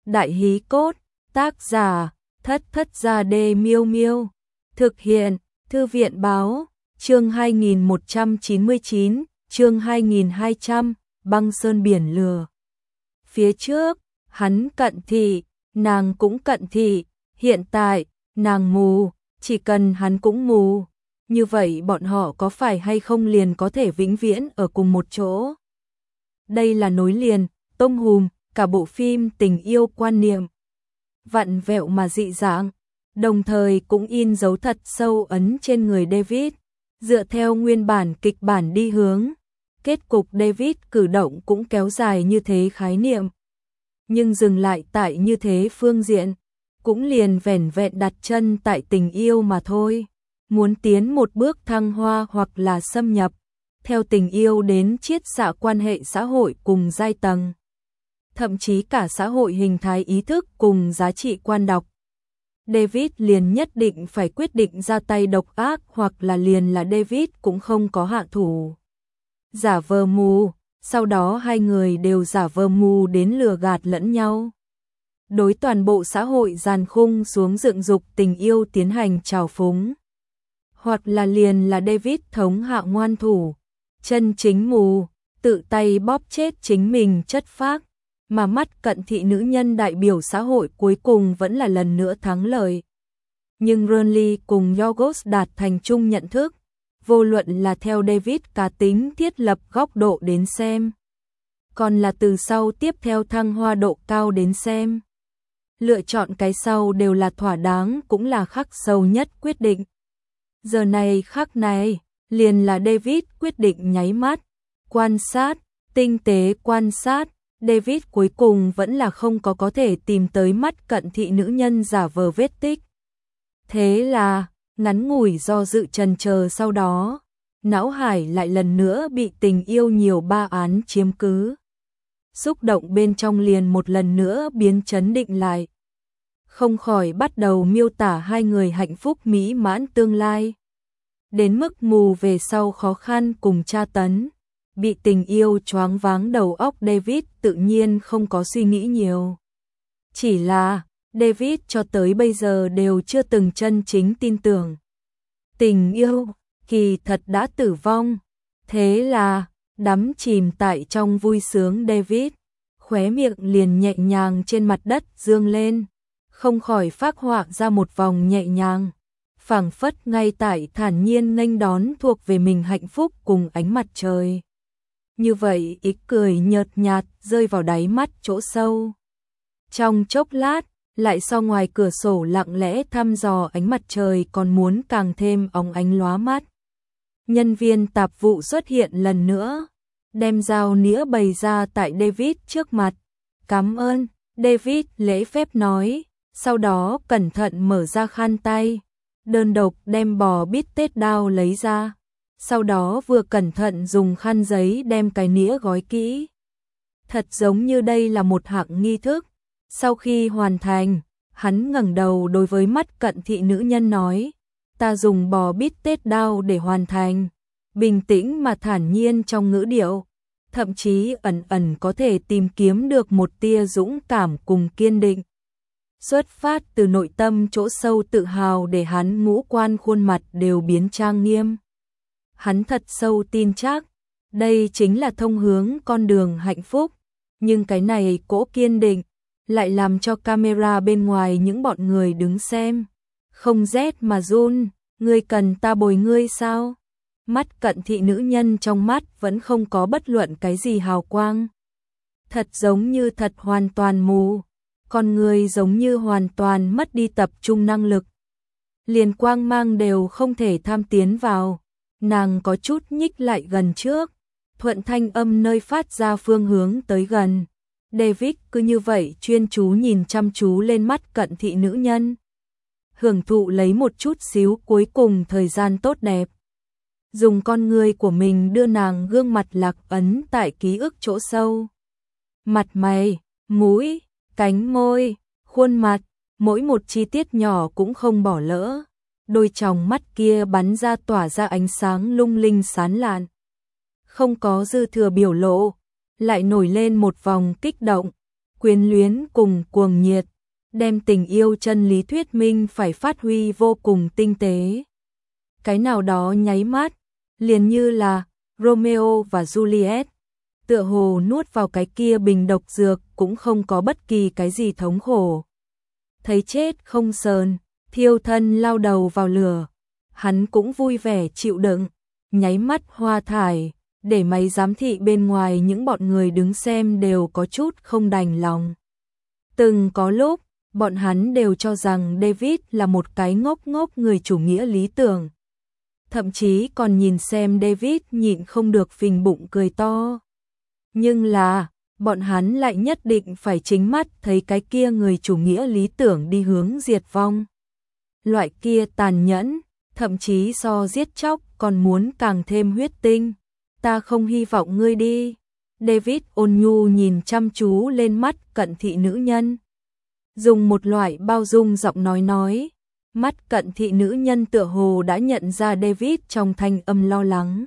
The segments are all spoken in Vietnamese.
Đại hí cốt, tác giả, Thất Thất Gia Đê Miêu Miêu. Thực hiện, Thư viện báo, chương 2199, chương 2200, băng sơn biển lửa. Phía trước, hắn cận thị, nàng cũng cận thị, hiện tại, nàng mù, chỉ cần hắn cũng mù. Như vậy bọn họ có phải hay không liền có thể vĩnh viễn ở cùng một chỗ? Đây là nối liền, tôm hùm, cả bộ phim tình yêu quan niệm. Vặn vẹo mà dị dạng, đồng thời cũng in dấu thật sâu ấn trên người David. Dựa theo nguyên bản kịch bản đi hướng, kết cục David cử động cũng kéo dài như thế khái niệm. Nhưng dừng lại tại như thế phương diện, cũng liền vẻn vẹn đặt chân tại tình yêu mà thôi. Muốn tiến một bước thăng hoa hoặc là xâm nhập, theo tình yêu đến chiết xạ quan hệ xã hội cùng giai tầng. Thậm chí cả xã hội hình thái ý thức cùng giá trị quan đọc. David liền nhất định phải quyết định ra tay độc ác hoặc là liền là David cũng không có hạ thủ. Giả vờ mù, sau đó hai người đều giả vờ mù đến lừa gạt lẫn nhau. Đối toàn bộ xã hội dàn khung xuống dựng dục tình yêu tiến hành trào phúng. Hoặc là liền là David thống hạ ngoan thủ, chân chính mù, tự tay bóp chết chính mình chất phác. Mà mắt cận thị nữ nhân đại biểu xã hội cuối cùng vẫn là lần nữa thắng lợi. Nhưng Burnley cùng Yorgos đạt thành chung nhận thức, vô luận là theo David cá tính thiết lập góc độ đến xem, còn là từ sau tiếp theo thăng hoa độ cao đến xem. Lựa chọn cái sau đều là thỏa đáng cũng là khắc sâu nhất quyết định. Giờ này khắc này, liền là David quyết định nháy mắt, quan sát, tinh tế quan sát. David cuối cùng vẫn là không có thể tìm tới mắt cận thị nữ nhân giả vờ vết tích. Thế là, ngắn ngủi do dự chần chờ sau đó, não hải lại lần nữa bị tình yêu nhiều ba án chiếm cứ. Xúc động bên trong liền một lần nữa biến chấn định lại. Không khỏi bắt đầu miêu tả hai người hạnh phúc mỹ mãn tương lai. Đến mức mù về sau khó khăn cùng tra tấn. Bị tình yêu choáng váng đầu óc David tự nhiên không có suy nghĩ nhiều. Chỉ là, David cho tới bây giờ đều chưa từng chân chính tin tưởng. Tình yêu, kỳ thật đã tử vong. Thế là, đắm chìm tại trong vui sướng David, khóe miệng liền nhẹ nhàng trên mặt đất dương lên, không khỏi phác họa ra một vòng nhẹ nhàng. Phảng phất ngay tại thản nhiên nghênh đón thuộc về mình hạnh phúc cùng ánh mặt trời. Như vậy ý cười nhợt nhạt rơi vào đáy mắt chỗ sâu. Trong chốc lát, lại so ngoài cửa sổ lặng lẽ thăm dò ánh mặt trời còn muốn càng thêm óng ánh lóa mắt. Nhân viên tạp vụ xuất hiện lần nữa, đem dao nĩa bày ra tại David trước mặt. Cảm ơn, David lễ phép nói, sau đó cẩn thận mở ra khăn tay, đơn độc đem bò bít tết đao lấy ra. Sau đó vừa cẩn thận dùng khăn giấy đem cái nĩa gói kỹ. Thật giống như đây là một hạng nghi thức. Sau khi hoàn thành, hắn ngẩng đầu đối với mắt cận thị nữ nhân nói, ta dùng bò bít tết đao để hoàn thành. Bình tĩnh mà thản nhiên trong ngữ điệu, thậm chí ẩn ẩn có thể tìm kiếm được một tia dũng cảm cùng kiên định. Xuất phát từ nội tâm chỗ sâu tự hào để hắn ngũ quan khuôn mặt đều biến trang nghiêm. Hắn thật sâu tin chắc, đây chính là thông hướng con đường hạnh phúc, nhưng cái này cỗ kiên định, lại làm cho camera bên ngoài những bọn người đứng xem, không rét mà run, ngươi cần ta bồi ngươi sao? Mắt cận thị nữ nhân trong mắt vẫn không có bất luận cái gì hào quang. Thật giống như thật hoàn toàn mù, con người giống như hoàn toàn mất đi tập trung năng lực. Liền quang mang đều không thể tham tiến vào. Nàng có chút nhích lại gần trước, thuận thanh âm nơi phát ra phương hướng tới gần. David cứ như vậy chuyên chú nhìn chăm chú lên mắt cận thị nữ nhân. Hưởng thụ lấy một chút xíu cuối cùng thời gian tốt đẹp. Dùng con người của mình đưa nàng gương mặt lạc ấn tại ký ức chỗ sâu. Mặt mày, mũi, cánh môi, khuôn mặt, mỗi một chi tiết nhỏ cũng không bỏ lỡ. Đôi tròng mắt kia bắn ra tỏa ra ánh sáng lung linh sáng lạn. Không có dư thừa biểu lộ, lại nổi lên một vòng kích động, quyến luyến cùng cuồng nhiệt, đem tình yêu chân lý thuyết minh phải phát huy vô cùng tinh tế. Cái nào đó nháy mắt, liền như là Romeo và Juliet, tựa hồ nuốt vào cái kia bình độc dược cũng không có bất kỳ cái gì thống khổ. Thấy chết không sờn, thiêu thân lao đầu vào lửa, hắn cũng vui vẻ chịu đựng, nháy mắt hoa thải, để máy giám thị bên ngoài những bọn người đứng xem đều có chút không đành lòng. Từng có lúc, bọn hắn đều cho rằng David là một cái ngốc ngốc người chủ nghĩa lý tưởng. Thậm chí còn nhìn xem David nhịn không được phình bụng cười to. Nhưng là, bọn hắn lại nhất định phải chính mắt thấy cái kia người chủ nghĩa lý tưởng đi hướng diệt vong. Loại kia tàn nhẫn, thậm chí so giết chóc còn muốn càng thêm huyết tinh. Ta không hy vọng ngươi đi. David ôn nhu nhìn chăm chú lên mắt cận thị nữ nhân. Dùng một loại bao dung giọng nói. Mắt cận thị nữ nhân tựa hồ đã nhận ra David trong thanh âm lo lắng.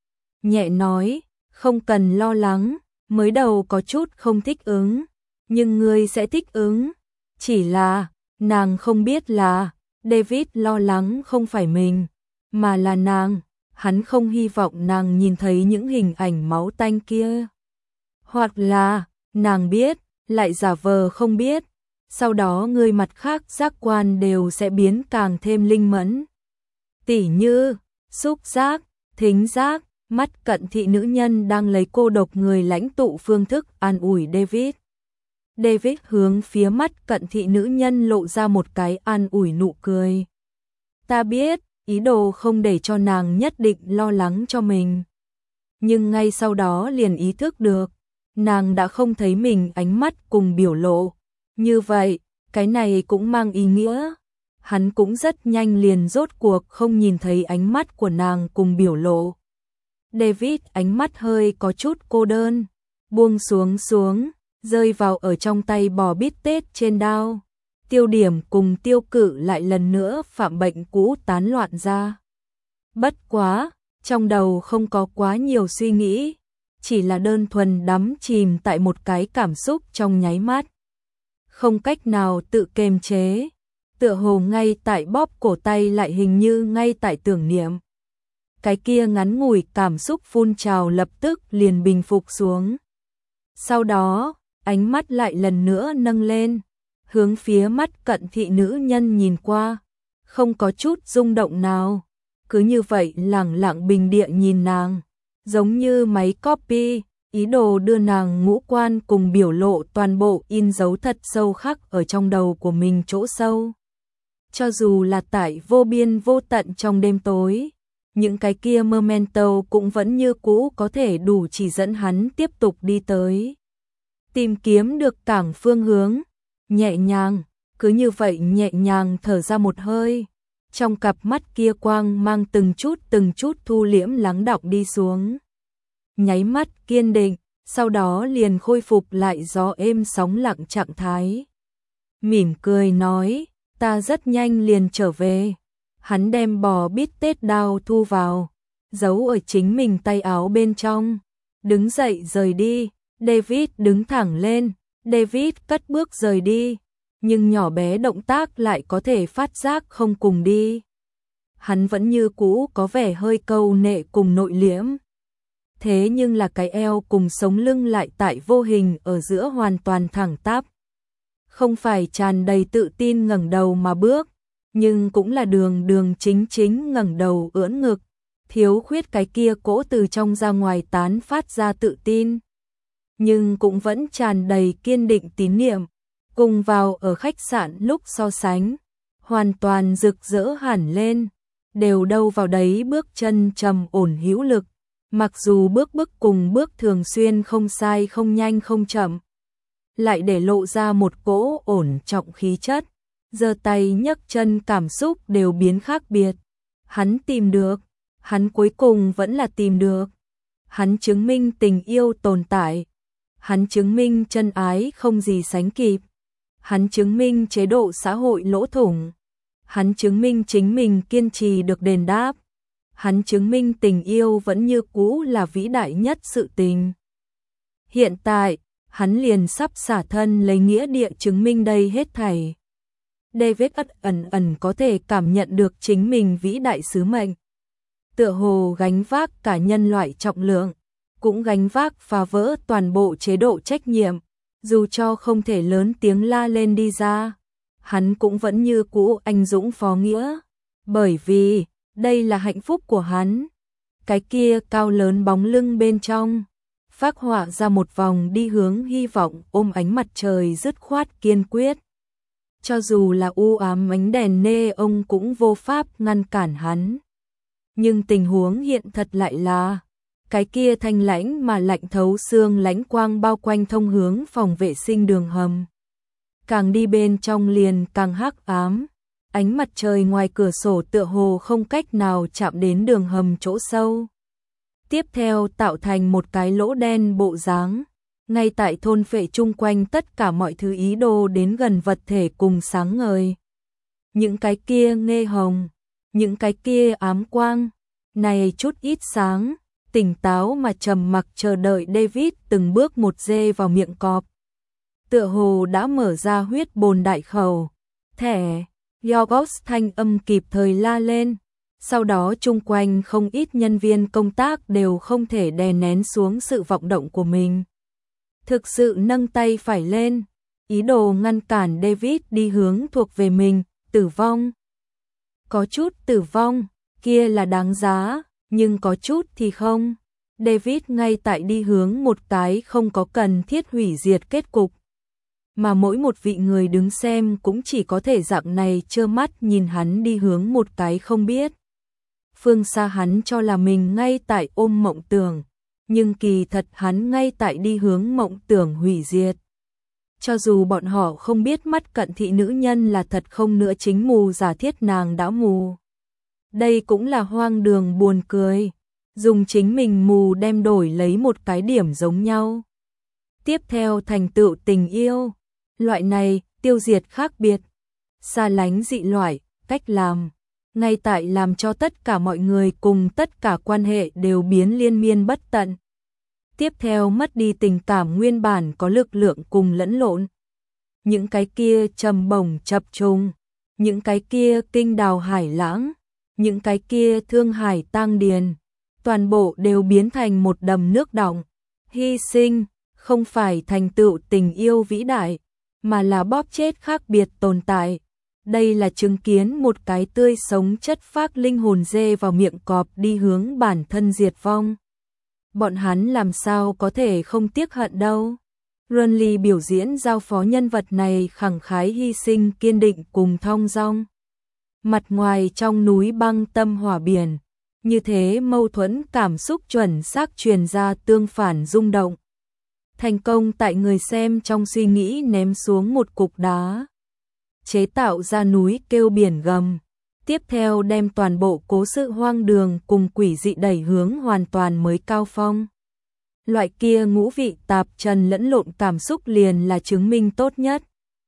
Nhẹ nói, không cần lo lắng, mới đầu có chút không thích ứng, nhưng ngươi sẽ thích ứng. Chỉ là, nàng không biết là, David lo lắng không phải mình, mà là nàng. Hắn không hy vọng nàng nhìn thấy những hình ảnh máu tanh kia. Hoặc là, nàng biết, lại giả vờ không biết. Sau đó người mặt khác giác quan đều sẽ biến càng thêm linh mẫn. Tỉ như, xúc giác, thính giác, mắt cận thị nữ nhân đang lấy cô độc người lãnh tụ phương thức an ủi David. David hướng phía mắt cận thị nữ nhân lộ ra một cái an ủi nụ cười. Ta biết, ý đồ không để cho nàng nhất định lo lắng cho mình. Nhưng ngay sau đó liền ý thức được, nàng đã không thấy mình ánh mắt cùng biểu lộ. Như vậy, cái này cũng mang ý nghĩa. Hắn cũng rất nhanh liền rốt cuộc không nhìn thấy ánh mắt của nàng cùng biểu lộ. David ánh mắt hơi có chút cô đơn, buông xuống, rơi vào ở trong tay bò bít tết trên đao. Tiêu điểm cùng tiêu cự lại lần nữa phạm bệnh cũ tán loạn ra. Bất quá, trong đầu không có quá nhiều suy nghĩ, chỉ là đơn thuần đắm chìm tại một cái cảm xúc trong nháy mắt. Không cách nào tự kiềm chế, tựa hồ ngay tại bóp cổ tay lại hình như ngay tại tưởng niệm. Cái kia ngắn ngủi cảm xúc phun trào lập tức liền bình phục xuống. Sau đó, ánh mắt lại lần nữa nâng lên, hướng phía mắt cận thị nữ nhân nhìn qua, không có chút rung động nào, cứ như vậy lẳng lặng bình địa nhìn nàng, giống như máy copy, ý đồ đưa nàng ngũ quan cùng biểu lộ toàn bộ in dấu thật sâu khắc ở trong đầu của mình chỗ sâu. Cho dù là tại vô biên vô tận trong đêm tối, những cái kia memento cũng vẫn như cũ có thể đủ chỉ dẫn hắn tiếp tục đi tới. Tìm kiếm được cảng phương hướng, nhẹ nhàng, cứ như vậy nhẹ nhàng thở ra một hơi. Trong cặp mắt kia quang mang từng chút thu liễm lắng đọng đi xuống. Nháy mắt kiên định, sau đó liền khôi phục lại gió êm sóng lặng trạng thái. Mỉm cười nói, ta rất nhanh liền trở về. Hắn đem bò bít tết đao thu vào, giấu ở chính mình tay áo bên trong. Đứng dậy rời đi, David đứng thẳng lên, David cất bước rời đi, nhưng nhỏ bé động tác lại có thể phát giác không cùng đi. Hắn vẫn như cũ có vẻ hơi câu nệ cùng nội liễm. Thế nhưng là cái eo cùng sống lưng lại tại vô hình ở giữa hoàn toàn thẳng tắp. Không phải tràn đầy tự tin ngẩng đầu mà bước, nhưng cũng là đường chính ngẩng đầu ưỡn ngực, thiếu khuyết cái kia cỗ từ trong ra ngoài tán phát ra tự tin. Nhưng cũng vẫn tràn đầy kiên định tín niệm, cùng vào ở khách sạn lúc so sánh, hoàn toàn rực rỡ hẳn lên, đều đâu vào đấy bước chân trầm ổn hữu lực, mặc dù bước cùng bước thường xuyên không sai không nhanh không chậm, lại để lộ ra một cỗ ổn trọng khí chất, giơ tay nhấc chân cảm xúc đều biến khác biệt. Hắn tìm được, hắn cuối cùng vẫn là tìm được. Hắn chứng minh tình yêu tồn tại. Hắn chứng minh chân ái không gì sánh kịp. Hắn chứng minh chế độ xã hội lỗ thủng. Hắn chứng minh chính mình kiên trì được đền đáp. Hắn chứng minh tình yêu vẫn như cũ là vĩ đại nhất sự tình. Hiện tại, hắn liền sắp xả thân lấy nghĩa địa chứng minh đây hết thảy. David ẩn ẩn có thể cảm nhận được chính mình vĩ đại sứ mệnh. Tựa hồ gánh vác cả nhân loại trọng lượng, cũng gánh vác phá vỡ toàn bộ chế độ trách nhiệm, dù cho không thể lớn tiếng la lên đi ra, hắn cũng vẫn như cũ anh dũng phó nghĩa, bởi vì đây là hạnh phúc của hắn. Cái kia cao lớn bóng lưng bên trong phác họa ra một vòng đi hướng hy vọng, ôm ánh mặt trời dứt khoát kiên quyết. Cho dù là u ám ánh đèn neon cũng vô pháp ngăn cản hắn. Nhưng tình huống hiện thật lại là cái kia thanh lãnh mà lạnh thấu xương lãnh quang bao quanh thông hướng phòng vệ sinh đường hầm. Càng đi bên trong liền càng hắc ám, ánh mặt trời ngoài cửa sổ tựa hồ không cách nào chạm đến đường hầm chỗ sâu. Tiếp theo tạo thành một cái lỗ đen bộ dáng, ngay tại thôn phệ chung quanh tất cả mọi thứ ý đồ đến gần vật thể cùng sáng ngời. Những cái kia nghe hồng, những cái kia ám quang, này chút ít sáng, tỉnh táo mà trầm mặc chờ đợi David từng bước một dê vào miệng cọp. Tựa hồ đã mở ra huyết bồn đại khẩu, thẻ, Yorgos thanh âm kịp thời la lên. Sau đó chung quanh không ít nhân viên công tác đều không thể đè nén xuống sự vọng động của mình. Thực sự nâng tay phải lên, ý đồ ngăn cản David đi hướng thuộc về mình, tử vong. Có chút tử vong, kia là đáng giá, nhưng có chút thì không. David ngay tại đi hướng một cái không có cần thiết hủy diệt kết cục. Mà mỗi một vị người đứng xem cũng chỉ có thể dạng này trơ mắt nhìn hắn đi hướng một cái không biết. Phương xa hắn cho là mình ngay tại ôm mộng tưởng, nhưng kỳ thật hắn ngay tại đi hướng mộng tưởng hủy diệt. Cho dù bọn họ không biết mắt cận thị nữ nhân là thật không nữa chính mù giả thiết nàng đã mù. Đây cũng là hoang đường buồn cười, dùng chính mình mù đem đổi lấy một cái điểm giống nhau. Tiếp theo thành tựu tình yêu, loại này tiêu diệt khác biệt, xa lánh dị loại, cách làm. Ngay tại làm cho tất cả mọi người cùng tất cả quan hệ đều biến liên miên bất tận. Tiếp theo mất đi tình cảm nguyên bản có lực lượng cùng lẫn lộn. Những cái kia trầm bổng chập trùng, những cái kia kinh đào hải lãng, những cái kia thương hải tang điền, toàn bộ đều biến thành một đầm nước đọng. Hy sinh, không phải thành tựu tình yêu vĩ đại, mà là bóp chết khác biệt tồn tại. Đây là chứng kiến một cái tươi sống chất phác linh hồn dê vào miệng cọp đi hướng bản thân diệt vong. Bọn hắn làm sao có thể không tiếc hận đâu. Renly biểu diễn giao phó nhân vật này khẳng khái hy sinh kiên định cùng thong dong. Mặt ngoài trong núi băng tâm hỏa biển, như thế mâu thuẫn cảm xúc chuẩn xác truyền ra tương phản rung động. Thành công tại người xem trong suy nghĩ ném xuống một cục đá, chế tạo ra núi kêu biển gầm, tiếp theo đem toàn bộ cố sự hoang đường cùng quỷ dị đẩy hướng hoàn toàn mới cao phong. Loại kia ngũ vị tạp trần lẫn lộn cảm xúc liền là chứng minh tốt nhất.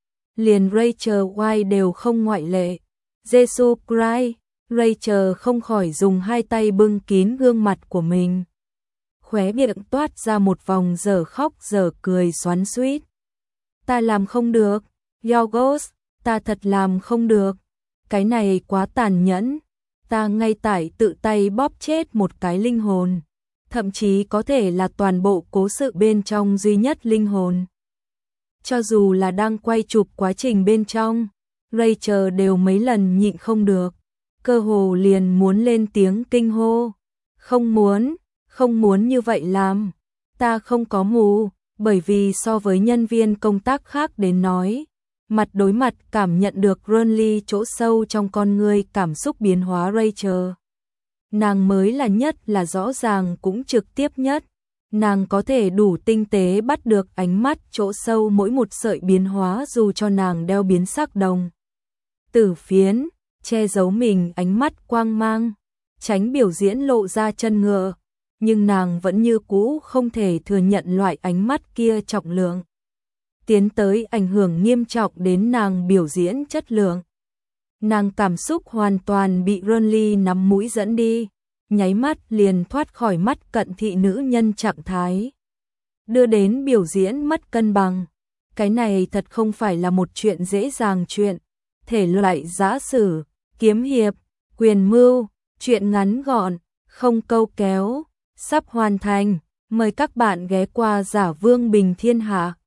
Liền Rachel Weisz đều không ngoại lệ. Jesus Christ, Rachel không khỏi dùng hai tay bưng kín gương mặt của mình. Khóe miệng toát ra một vòng giờ khóc giờ cười xoắn xuýt. Ta làm không được, Yorgos, ta thật làm không được. Cái này quá tàn nhẫn, ta ngay tại tự tay bóp chết một cái linh hồn, thậm chí có thể là toàn bộ cố sự bên trong duy nhất linh hồn. Cho dù là đang quay chụp quá trình bên trong, Rachel đều mấy lần nhịn không được, cơ hồ liền muốn lên tiếng kinh hô. Không muốn như vậy làm, ta không có mù, bởi vì so với nhân viên công tác khác đến nói, mặt đối mặt cảm nhận được Renly chỗ sâu trong con người cảm xúc biến hóa Rachel. Nàng mới là nhất là rõ ràng cũng trực tiếp nhất, nàng có thể đủ tinh tế bắt được ánh mắt chỗ sâu mỗi một sợi biến hóa dù cho nàng đeo biến sắc đồng tử phiến, che giấu mình ánh mắt quang mang, tránh biểu diễn lộ ra chân ngựa, nhưng nàng vẫn như cũ không thể thừa nhận loại ánh mắt kia trọng lượng. Tiến tới ảnh hưởng nghiêm trọng đến nàng biểu diễn chất lượng. Nàng cảm xúc hoàn toàn bị Renly nắm mũi dẫn đi, nháy mắt liền thoát khỏi mắt cận thị nữ nhân trạng thái. đưa đến biểu diễn mất cân bằng. Cái này thật không phải là một chuyện dễ dàng chuyện. Thể loại giã sử, kiếm hiệp, quyền mưu, chuyện ngắn gọn, không câu kéo, sắp hoàn thành. Mời các bạn ghé qua Giả Vương Bình Thiên Hạ.